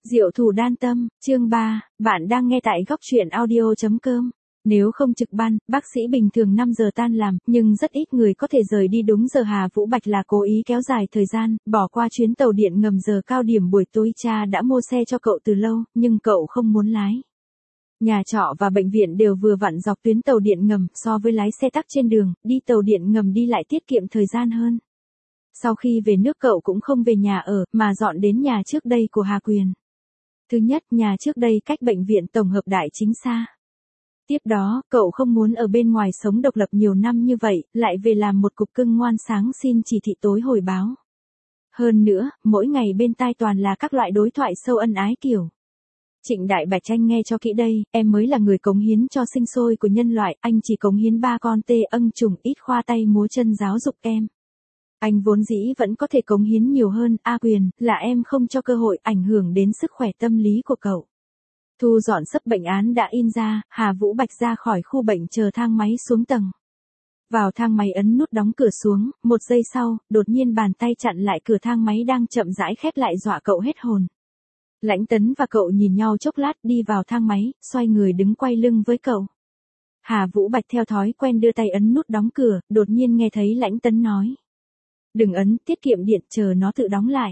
Diệu thủ đan tâm, chương 3, bạn đang nghe tại góc truyện audio.com. Nếu không trực ban, bác sĩ bình thường 5 giờ tan làm, nhưng rất ít người có thể rời đi đúng giờ. Hà Vũ Bạch là cố ý kéo dài thời gian, bỏ qua chuyến tàu điện ngầm giờ cao điểm buổi tối. Cha đã mua xe cho cậu từ lâu, nhưng cậu không muốn lái. Nhà trọ và bệnh viện đều vừa vặn dọc tuyến tàu điện ngầm, so với lái xe tắc trên đường, đi tàu điện ngầm đi lại tiết kiệm thời gian hơn. Sau khi về nước cậu cũng không về nhà ở, mà dọn đến nhà trước đây của Hà Quyền. Thứ nhất, nhà trước đây cách bệnh viện tổng hợp Đại Chính xa. Tiếp đó, cậu không muốn ở bên ngoài sống độc lập nhiều năm như vậy, lại về làm một cục cưng ngoan sáng xin chỉ thị tối hồi báo. Hơn nữa, mỗi ngày bên tai toàn là các loại đối thoại sâu ân ái kiểu. Trịnh Đại Bạch Tranh nghe cho kỹ đây, em mới là người cống hiến cho sinh sôi của nhân loại, anh chỉ cống hiến 3 con tê âng trùng ít khoa tay múa chân giáo dục em. Anh vốn dĩ vẫn có thể cống hiến nhiều hơn, A Quyền, là em không cho cơ hội, ảnh hưởng đến sức khỏe tâm lý của cậu. Thu dọn sấp bệnh án đã in ra, Hà Vũ Bạch ra khỏi khu bệnh chờ thang máy xuống tầng. Vào thang máy ấn nút đóng cửa xuống, 1 giây sau, đột nhiên bàn tay chặn lại cửa thang máy đang chậm rãi khép lại dọa cậu hết hồn. Lãnh Tấn và cậu nhìn nhau chốc lát đi vào thang máy, xoay người đứng quay lưng với cậu. Hà Vũ Bạch theo thói quen đưa tay ấn nút đóng cửa, đột nhiên nghe thấy Lãnh Tấn nói. Đừng ấn, tiết kiệm điện, chờ nó tự đóng lại.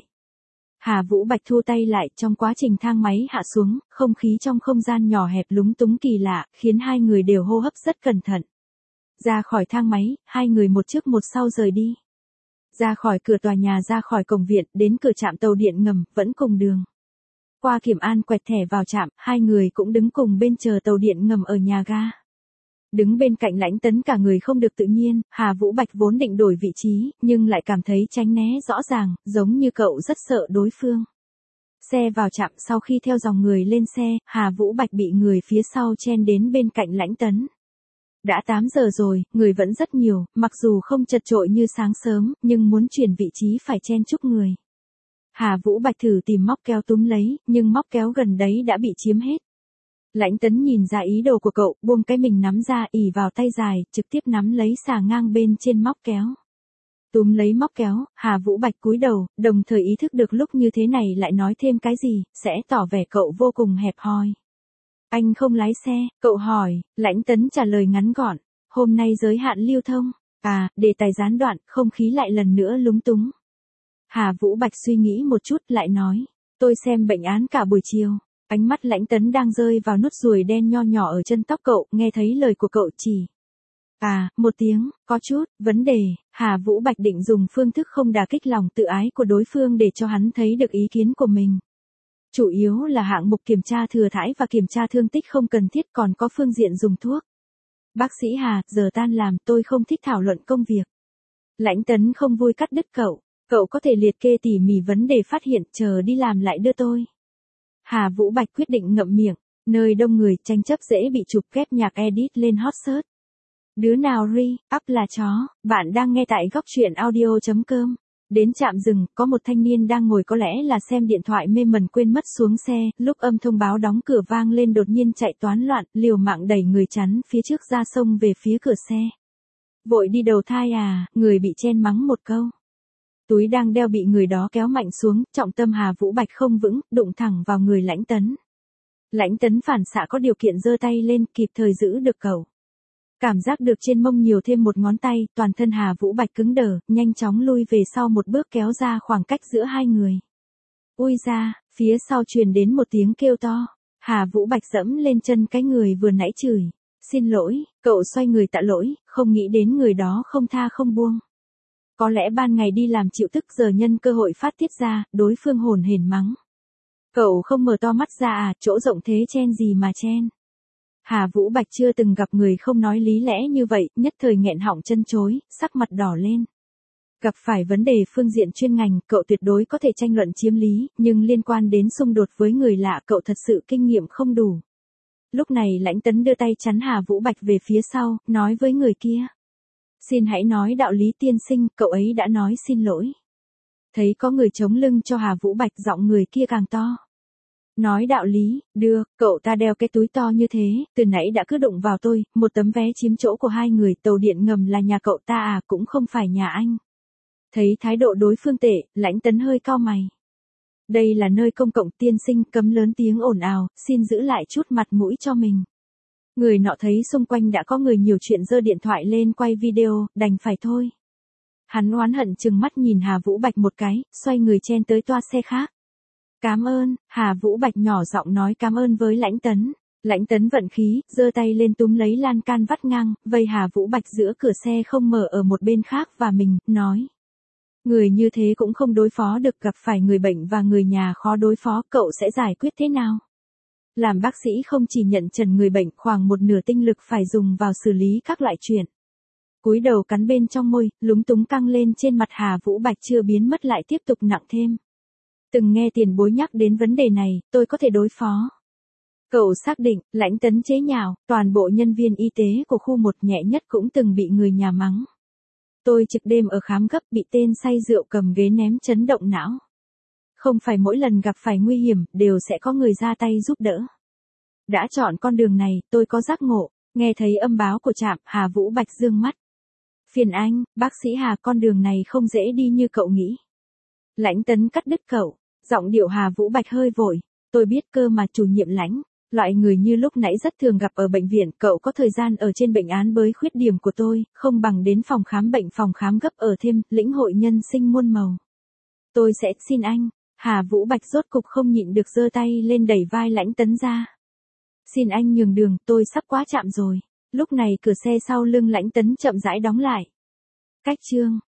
Hà Vũ Bạch thu tay lại, trong quá trình thang máy hạ xuống, không khí trong không gian nhỏ hẹp lúng túng kỳ lạ, khiến hai người đều hô hấp rất cẩn thận. Ra khỏi thang máy, hai người một trước một sau rời đi. Ra khỏi cửa tòa nhà, ra khỏi cổng viện, đến cửa trạm tàu điện ngầm, vẫn cùng đường. Qua kiểm an quẹt thẻ vào trạm, hai người cũng đứng cùng bên chờ tàu điện ngầm ở nhà ga. Đứng bên cạnh Lãnh Tấn cả người không được tự nhiên, Hà Vũ Bạch vốn định đổi vị trí, nhưng lại cảm thấy tránh né rõ ràng, giống như cậu rất sợ đối phương. Xe vào trạm, sau khi theo dòng người lên xe, Hà Vũ Bạch bị người phía sau chen đến bên cạnh Lãnh Tấn. Đã 8 giờ rồi, người vẫn rất nhiều, mặc dù không chật chội như sáng sớm, nhưng muốn chuyển vị trí phải chen chúc người. Hà Vũ Bạch thử tìm móc kéo túm lấy, nhưng móc kéo gần đấy đã bị chiếm hết. Lãnh Tấn nhìn ra ý đồ của cậu, buông cái mình nắm ra, ỉ vào tay dài, trực tiếp nắm lấy xà ngang bên trên móc kéo. Túm lấy móc kéo, Hà Vũ Bạch cúi đầu, đồng thời ý thức được lúc như thế này lại nói thêm cái gì, sẽ tỏ vẻ cậu vô cùng hẹp hòi. Anh không lái xe, cậu hỏi, Lãnh Tấn trả lời ngắn gọn, hôm nay giới hạn lưu thông. Đề tài gián đoạn, không khí lại lần nữa lúng túng. Hà Vũ Bạch suy nghĩ một chút lại nói, tôi xem bệnh án cả buổi chiều. Ánh mắt Lãnh Tấn đang rơi vào nốt ruồi đen nho nhỏ ở chân tóc cậu, nghe thấy lời của cậu chỉ. Một tiếng, có chút, vấn đề, Hà Vũ Bạch định dùng phương thức không đả kích lòng tự ái của đối phương để cho hắn thấy được ý kiến của mình. Chủ yếu là hạng mục kiểm tra thừa thãi và kiểm tra thương tích không cần thiết, còn có phương diện dùng thuốc. Bác sĩ Hà, giờ tan làm, tôi không thích thảo luận công việc. Lãnh Tấn không vui cắt đứt cậu, cậu có thể liệt kê tỉ mỉ vấn đề phát hiện, chờ đi làm lại đưa tôi. Hà Vũ Bạch quyết định ngậm miệng, nơi đông người, tranh chấp dễ bị chụp ghép nhạc edit lên hot search. Đứa nào up là chó, bạn đang nghe tại góc truyện audio.com. Đến trạm dừng, có một thanh niên đang ngồi có lẽ là xem điện thoại mê mẩn quên mất xuống xe, lúc âm thông báo đóng cửa vang lên đột nhiên chạy toán loạn, liều mạng đẩy người chắn phía trước ra sông về phía cửa xe. Vội đi đầu thai người bị chen mắng một câu. Túi đang đeo bị người đó kéo mạnh xuống, trọng tâm Hà Vũ Bạch không vững, đụng thẳng vào người Lãnh Tấn. Lãnh Tấn phản xạ có điều kiện giơ tay lên, kịp thời giữ được cậu. Cảm giác được trên mông nhiều thêm một ngón tay, toàn thân Hà Vũ Bạch cứng đờ, nhanh chóng lui về sau một bước kéo ra khoảng cách giữa hai người. Ui ra, phía sau truyền đến một tiếng kêu to. Hà Vũ Bạch dẫm lên chân cái người vừa nãy chửi. Xin lỗi, cậu xoay người tạ lỗi, không nghĩ đến người đó không tha không buông. Có lẽ ban ngày đi làm chịu tức, giờ nhân cơ hội phát tiết ra, đối phương hồn hển mắng. Cậu không mở to mắt ra chỗ rộng thế chen gì mà chen. Hà Vũ Bạch chưa từng gặp người không nói lý lẽ như vậy, nhất thời nghẹn họng chân chối, sắc mặt đỏ lên. Gặp phải vấn đề phương diện chuyên ngành, cậu tuyệt đối có thể tranh luận chiếm lý, nhưng liên quan đến xung đột với người lạ cậu thật sự kinh nghiệm không đủ. Lúc này Lãnh Tấn đưa tay chắn Hà Vũ Bạch về phía sau, nói với người kia. Xin hãy nói đạo lý tiên sinh, cậu ấy đã nói xin lỗi. Thấy có người chống lưng cho Hà Vũ Bạch, giọng người kia càng to. Nói đạo lý, được, cậu ta đeo cái túi to như thế, từ nãy đã cứ đụng vào tôi, một tấm vé chiếm chỗ của hai người, tàu điện ngầm là nhà cậu ta cũng không phải nhà anh. Thấy thái độ đối phương tệ, Lãnh Tấn hơi cau mày. Đây là nơi công cộng tiên sinh, cấm lớn tiếng ồn ào, xin giữ lại chút mặt mũi cho mình. Người nọ thấy xung quanh đã có người nhiều chuyện giơ điện thoại lên quay video, đành phải thôi. Hắn oán hận trừng mắt nhìn Hà Vũ Bạch một cái, xoay người chen tới toa xe khác. Cám ơn, Hà Vũ Bạch nhỏ giọng nói cám ơn với Lãnh Tấn. Lãnh Tấn vận khí, giơ tay lên túm lấy lan can vắt ngang, vây Hà Vũ Bạch giữa cửa xe không mở ở một bên khác và mình, nói. Người như thế cũng không đối phó được, gặp phải người bệnh và người nhà khó đối phó, cậu sẽ giải quyết thế nào? Làm bác sĩ không chỉ nhận trần người bệnh, khoảng một nửa tinh lực phải dùng vào xử lý các loại chuyện. Cúi đầu cắn bên trong môi, lúng túng căng lên trên mặt Hà Vũ Bạch chưa biến mất lại tiếp tục nặng thêm. Từng nghe tiền bối nhắc đến vấn đề này, tôi có thể đối phó. Cậu xác định, Lãnh Tấn chế nhạo, toàn bộ nhân viên y tế của khu 1 nhẹ nhất cũng từng bị người nhà mắng. Tôi trực đêm ở khám gấp bị tên say rượu cầm ghế ném chấn động não. Không phải mỗi lần gặp phải nguy hiểm, đều sẽ có người ra tay giúp đỡ. Đã chọn con đường này, tôi có giác ngộ, nghe thấy âm báo của trạm, Hà Vũ Bạch dương mắt. Phiền anh, bác sĩ Hà, con đường này không dễ đi như cậu nghĩ. Lãnh Tấn cắt đứt cậu, giọng điệu Hà Vũ Bạch hơi vội. Tôi biết cơ mà chủ nhiệm Lãnh, loại người như lúc nãy rất thường gặp ở bệnh viện, cậu có thời gian ở trên bệnh án với khuyết điểm của tôi, không bằng đến phòng khám bệnh, phòng khám gấp ở thêm, lĩnh hội nhân sinh muôn màu. Tôi sẽ xin anh. Hà Vũ Bạch rốt cục không nhịn được giơ tay lên đẩy vai Lãnh Tấn ra. Xin anh nhường đường, tôi sắp quá chạm rồi. Lúc này cửa xe sau lưng Lãnh Tấn chậm rãi đóng lại. Cách chương